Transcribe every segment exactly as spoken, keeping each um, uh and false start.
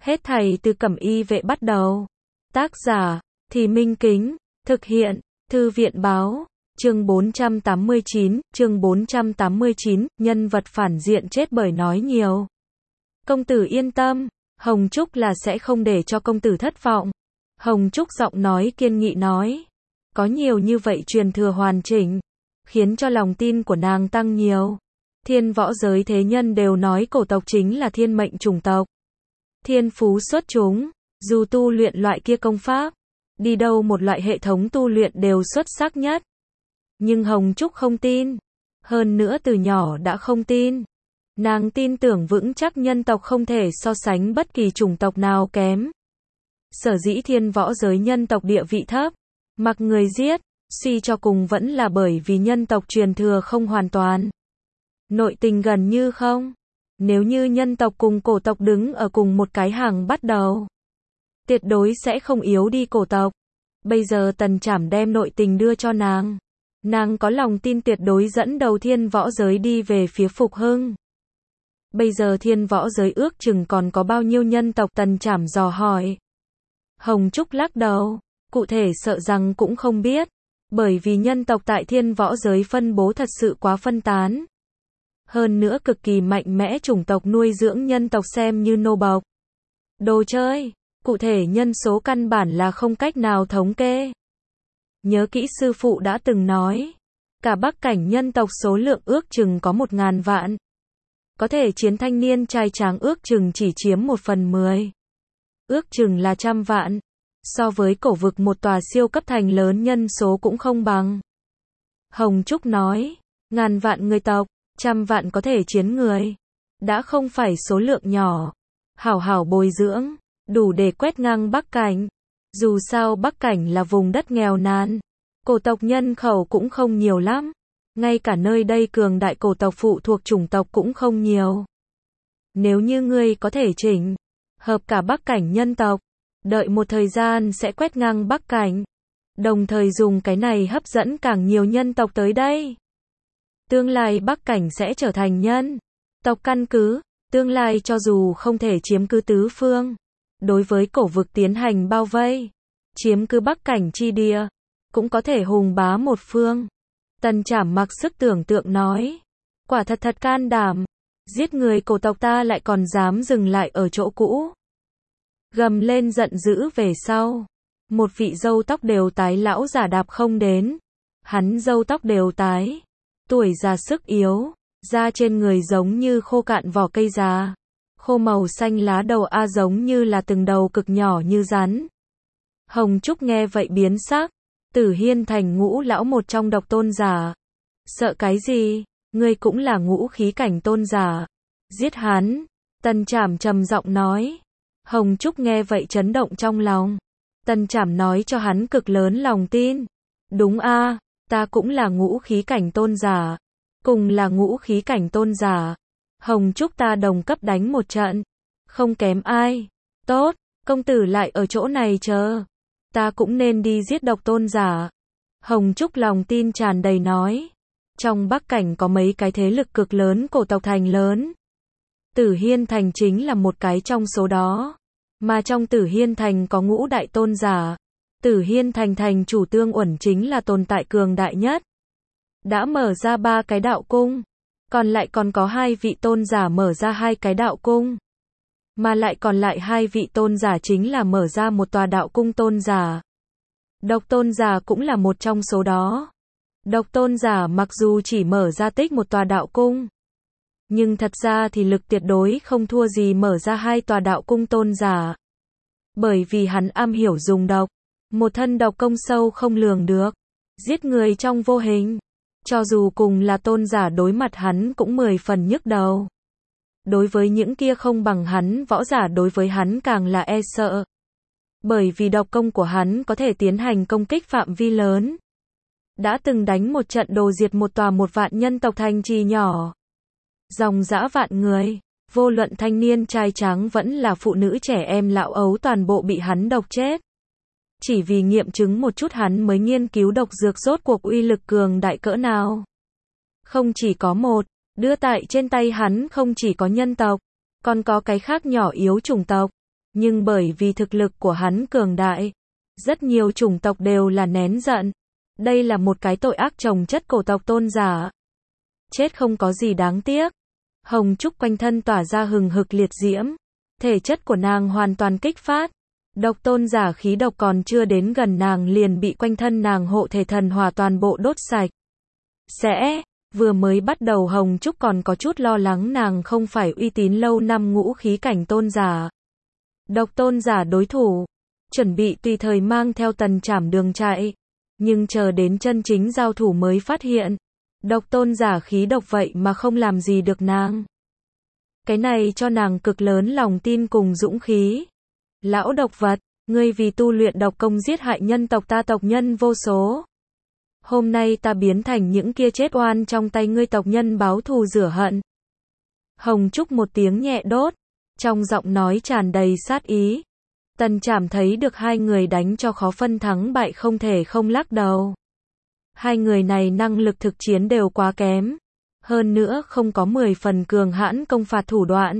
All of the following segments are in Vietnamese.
Hết thảy từ Cẩm Y Vệ bắt đầu. Tác giả, Thì Minh Kính, thực hiện, Thư viện Báo, chương bốn trăm tám mươi chín, chương bốn trăm tám mươi chín, nhân vật phản diện chết bởi nói nhiều. Công tử yên tâm, Hồng Trúc là sẽ không để cho công tử thất vọng. Hồng Trúc giọng nói kiên nghị nói. Có nhiều như vậy truyền thừa hoàn chỉnh, khiến cho lòng tin của nàng tăng nhiều. Thiên võ giới thế nhân đều nói cổ tộc chính là thiên mệnh chủng tộc. Thiên phú xuất chúng, dù tu luyện loại kia công pháp, đi đâu một loại hệ thống tu luyện đều xuất sắc nhất. Nhưng Hồng Trúc không tin, hơn nữa từ nhỏ đã không tin. Nàng tin tưởng vững chắc nhân tộc không thể so sánh bất kỳ chủng tộc nào kém. Sở dĩ thiên võ giới nhân tộc địa vị thấp, mặc người giết, suy cho cùng vẫn là bởi vì nhân tộc truyền thừa không hoàn toàn. Nội tình gần như không. Nếu như nhân tộc cùng cổ tộc đứng ở cùng một cái hàng bắt đầu, tuyệt đối sẽ không yếu đi cổ tộc. Bây giờ Tần Trảm đem nội tình đưa cho nàng. Nàng có lòng tin tuyệt đối dẫn đầu thiên võ giới đi về phía phục hưng. Bây giờ thiên võ giới ước chừng còn có bao nhiêu nhân tộc, Tần Trảm dò hỏi. Hồng Trúc lắc đầu, cụ thể sợ rằng cũng không biết, bởi vì nhân tộc tại thiên võ giới phân bố thật sự quá phân tán. Hơn nữa cực kỳ mạnh mẽ, chủng tộc nuôi dưỡng nhân tộc xem như nô bộc. Đồ chơi, cụ thể nhân số căn bản là không cách nào thống kê. Nhớ kỹ sư phụ đã từng nói, cả Bắc cảnh nhân tộc số lượng ước chừng có một ngàn vạn. Có thể chiến thanh niên trai tráng ước chừng chỉ chiếm một phần mười. Ước chừng là trăm vạn. So với cổ vực một tòa siêu cấp thành lớn nhân số cũng không bằng. Hồng Trúc nói, ngàn vạn người tộc, trăm vạn có thể chiến người. Đã không phải số lượng nhỏ. Hảo hảo bồi dưỡng, đủ để quét ngang Bắc cảnh. Dù sao Bắc cảnh là vùng đất nghèo nàn, cổ tộc nhân khẩu cũng không nhiều lắm. Ngay cả nơi đây cường đại cổ tộc phụ thuộc chủng tộc cũng không nhiều. Nếu như ngươi có thể chỉnh hợp cả Bắc cảnh nhân tộc, đợi một thời gian sẽ quét ngang Bắc cảnh. Đồng thời dùng cái này hấp dẫn càng nhiều nhân tộc tới đây. Tương lai Bắc cảnh sẽ trở thành nhân tộc căn cứ. Tương lai cho dù không thể chiếm cứ tứ phương, đối với cổ vực tiến hành bao vây, chiếm cứ Bắc cảnh chi địa, cũng có thể hùng bá một phương. Tần Trảm mặc sức tưởng tượng nói. Quả thật thật can đảm. Giết người cổ tộc ta lại còn dám dừng lại ở chỗ cũ. Gầm lên giận dữ về sau. Một vị râu tóc đều tái lão giả đạp không đến. Hắn râu tóc đều tái. Tuổi già sức yếu. Da trên người giống như khô cạn vỏ cây già. Khô màu xanh lá đầu A giống như là từng đầu cực nhỏ như rắn. Hồng Trúc nghe vậy biến sắc. Tử Hiên thành ngũ lão một trong độc tôn giả. Sợ cái gì? Ngươi cũng là ngũ khí cảnh tôn giả. Giết hắn. Tần Trảm trầm giọng nói. Hồng Trúc nghe vậy chấn động trong lòng. Tần Trảm nói cho hắn cực lớn lòng tin. Đúng a, ta cũng là ngũ khí cảnh tôn giả. Cùng là ngũ khí cảnh tôn giả. Hồng Trúc ta đồng cấp đánh một trận. Không kém ai. Tốt, công tử lại ở chỗ này chờ. Ta cũng nên đi giết độc tôn giả. Hồng Trúc lòng tin tràn đầy nói. Trong Bắc cảnh có mấy cái thế lực cực lớn cổ tộc thành lớn. Tử Hiên thành chính là một cái trong số đó. Mà trong Tử Hiên thành có ngũ đại tôn giả. Tử Hiên thành thành chủ Tương Uẩn chính là tồn tại cường đại nhất. Đã mở ra ba cái đạo cung. Còn lại còn có hai vị tôn giả mở ra hai cái đạo cung. Mà lại còn lại hai vị tôn giả chính là mở ra một tòa đạo cung tôn giả. Độc tôn giả cũng là một trong số đó. Độc tôn giả mặc dù chỉ mở ra tích một tòa đạo cung, nhưng thật ra thì lực tuyệt đối không thua gì mở ra hai tòa đạo cung tôn giả. Bởi vì hắn am hiểu dùng độc, một thân độc công sâu không lường được, giết người trong vô hình. Cho dù cùng là tôn giả đối mặt hắn cũng mười phần nhức đầu. Đối với những kia không bằng hắn võ giả đối với hắn càng là e sợ. Bởi vì độc công của hắn có thể tiến hành công kích phạm vi lớn. Đã từng đánh một trận đồ diệt một tòa một vạn nhân tộc thành trì nhỏ. Dòng dã vạn người, vô luận thanh niên trai tráng vẫn là phụ nữ trẻ em lão ấu toàn bộ bị hắn độc chết. Chỉ vì nghiệm chứng một chút hắn mới nghiên cứu độc dược rốt cuộc uy lực cường đại cỡ nào. Không chỉ có một, đưa tại trên tay hắn không chỉ có nhân tộc, còn có cái khác nhỏ yếu chủng tộc. Nhưng bởi vì thực lực của hắn cường đại, rất nhiều chủng tộc đều là nén giận. Đây là một cái tội ác chồng chất cổ tộc tôn giả. Chết không có gì đáng tiếc. Hồng Trúc quanh thân tỏa ra hừng hực liệt diễm. Thể chất của nàng hoàn toàn kích phát. Độc tôn giả khí độc còn chưa đến gần nàng liền bị quanh thân nàng hộ thể thần hỏa toàn bộ đốt sạch. Sẽ, vừa mới bắt đầu Hồng Trúc còn có chút lo lắng nàng không phải uy tín lâu năm ngũ khí cảnh tôn giả. Độc tôn giả đối thủ, chuẩn bị tùy thời mang theo tần trảm đường chạy. Nhưng chờ đến chân chính giao thủ mới phát hiện, độc tôn giả khí độc vậy mà không làm gì được nàng. Cái này cho nàng cực lớn lòng tin cùng dũng khí. Lão độc vật, ngươi vì tu luyện độc công giết hại nhân tộc ta tộc nhân vô số. Hôm nay ta biến thành những kia chết oan trong tay ngươi tộc nhân báo thù rửa hận. Hồng Trúc một tiếng nhẹ đốt, trong giọng nói tràn đầy sát ý. Tần Trảm thấy được hai người đánh cho khó phân thắng bại không thể không lắc đầu. Hai người này năng lực thực chiến đều quá kém. Hơn nữa không có mười phần cường hãn công phạt thủ đoạn.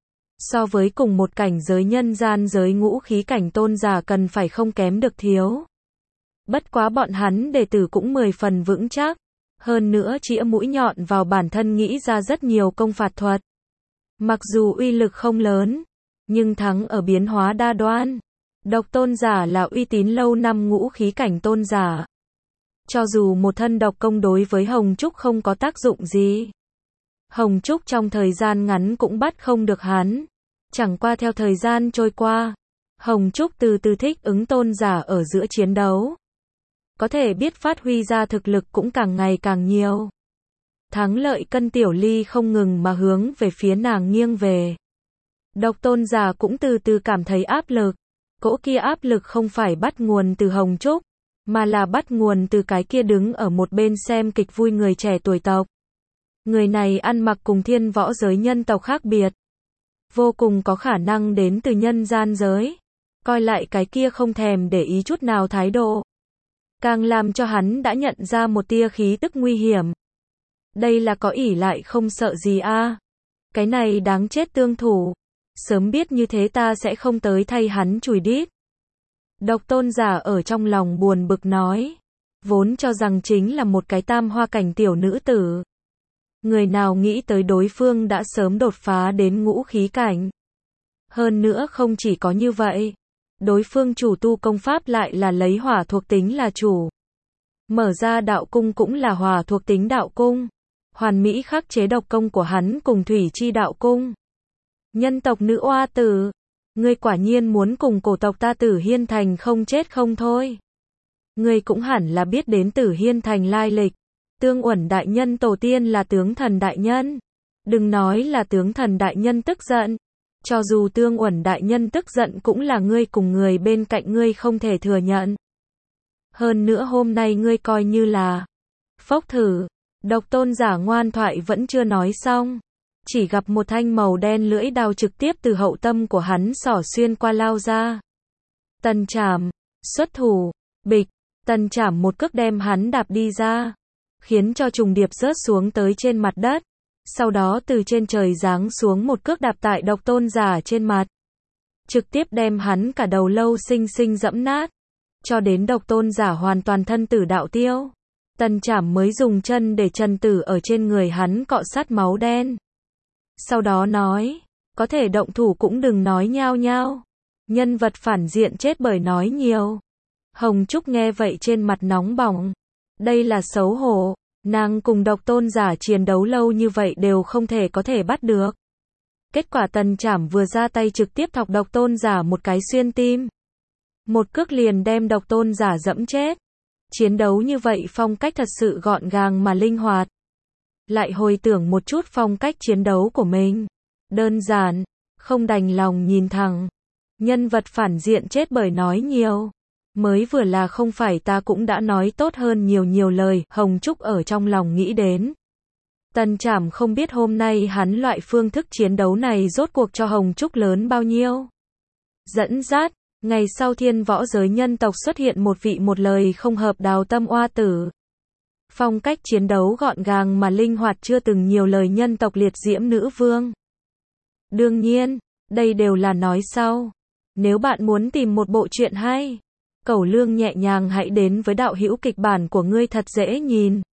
So với cùng một cảnh giới nhân gian giới ngũ khí cảnh tôn giả cần phải không kém được thiếu. Bất quá bọn hắn đệ tử cũng mười phần vững chắc. Hơn nữa chĩa mũi nhọn vào bản thân nghĩ ra rất nhiều công phạt thuật. Mặc dù uy lực không lớn, nhưng thắng ở biến hóa đa đoan. Độc tôn giả là uy tín lâu năm ngũ khí cảnh tôn giả. Cho dù một thân độc công đối với Hồng Trúc không có tác dụng gì. Hồng Trúc trong thời gian ngắn cũng bắt không được hắn. Chẳng qua theo thời gian trôi qua, Hồng Trúc từ từ thích ứng tôn giả ở giữa chiến đấu. Có thể biết phát huy ra thực lực cũng càng ngày càng nhiều. Thắng lợi cân tiểu ly không ngừng mà hướng về phía nàng nghiêng về. Độc tôn giả cũng từ từ cảm thấy áp lực. Cỗ kia áp lực không phải bắt nguồn từ Hồng Trúc, mà là bắt nguồn từ cái kia đứng ở một bên xem kịch vui người trẻ tuổi tộc. Người này ăn mặc cùng thiên võ giới nhân tộc khác biệt. Vô cùng có khả năng đến từ nhân gian giới. Coi lại cái kia không thèm để ý chút nào thái độ. Càng làm cho hắn đã nhận ra một tia khí tức nguy hiểm. Đây là có ỷ lại không sợ gì a? À? Cái này đáng chết tương thủ. Sớm biết như thế ta sẽ không tới thay hắn chùi đít. Độc tôn giả ở trong lòng buồn bực nói. Vốn cho rằng chính là một cái tam hoa cảnh tiểu nữ tử. Người nào nghĩ tới đối phương đã sớm đột phá đến ngũ khí cảnh. Hơn nữa không chỉ có như vậy. Đối phương chủ tu công pháp lại là lấy hỏa thuộc tính là chủ. Mở ra đạo cung cũng là hỏa thuộc tính đạo cung. Hoàn mỹ khắc chế độc công của hắn cùng thủy chi đạo cung. Nhân tộc nữ oa tử. Ngươi quả nhiên muốn cùng cổ tộc ta Tử Hiên Thành không chết không thôi. Ngươi cũng hẳn là biết đến Tử Hiên Thành lai lịch. Tương Uẩn đại nhân tổ tiên là tướng thần đại nhân. Đừng nói là tướng thần đại nhân tức giận. Cho dù Tương Uẩn đại nhân tức giận cũng là ngươi cùng người bên cạnh ngươi không thể thừa nhận. Hơn nữa hôm nay ngươi coi như là phốc thử. Độc tôn giả ngoan thoại vẫn chưa nói xong. Chỉ gặp một thanh màu đen lưỡi đao trực tiếp từ hậu tâm của hắn xỏ xuyên qua lao ra. Tần Trảm, xuất thủ, bịch, Tần Trảm một cước đem hắn đạp đi ra. Khiến cho trùng điệp rớt xuống tới trên mặt đất. Sau đó từ trên trời giáng xuống một cước đạp tại độc tôn giả trên mặt. Trực tiếp đem hắn cả đầu lâu xinh xinh dẫm nát. Cho đến độc tôn giả hoàn toàn thân tử đạo tiêu. Tần Trảm mới dùng chân để chân tử ở trên người hắn cọ sát máu đen. Sau đó nói, có thể động thủ cũng đừng nói nhao nhao. Nhân vật phản diện chết bởi nói nhiều. Hồng Trúc nghe vậy trên mặt nóng bỏng. Đây là xấu hổ. Nàng cùng độc tôn giả chiến đấu lâu như vậy đều không thể có thể bắt được. Kết quả Tần Trảm vừa ra tay trực tiếp thọc độc tôn giả một cái xuyên tim. Một cước liền đem độc tôn giả dẫm chết. Chiến đấu như vậy phong cách thật sự gọn gàng mà linh hoạt. Lại hồi tưởng một chút phong cách chiến đấu của mình. Đơn giản, không đành lòng nhìn thẳng. Nhân vật phản diện chết bởi nói nhiều. Mới vừa là không phải ta cũng đã nói tốt hơn nhiều nhiều lời, Hồng Trúc ở trong lòng nghĩ đến. Tần Trảm không biết hôm nay hắn loại phương thức chiến đấu này rốt cuộc cho Hồng Trúc lớn bao nhiêu. Dẫn dắt, ngày sau thiên võ giới nhân tộc xuất hiện một vị một lời không hợp đào tâm oa tử. Phong cách chiến đấu gọn gàng mà linh hoạt chưa từng nhiều lời nhân tộc liệt diễm nữ vương. Đương nhiên, đây đều là nói sau. Nếu bạn muốn tìm một bộ truyện hay, cẩu lương nhẹ nhàng hãy đến với đạo hữu kịch bản của ngươi thật dễ nhìn.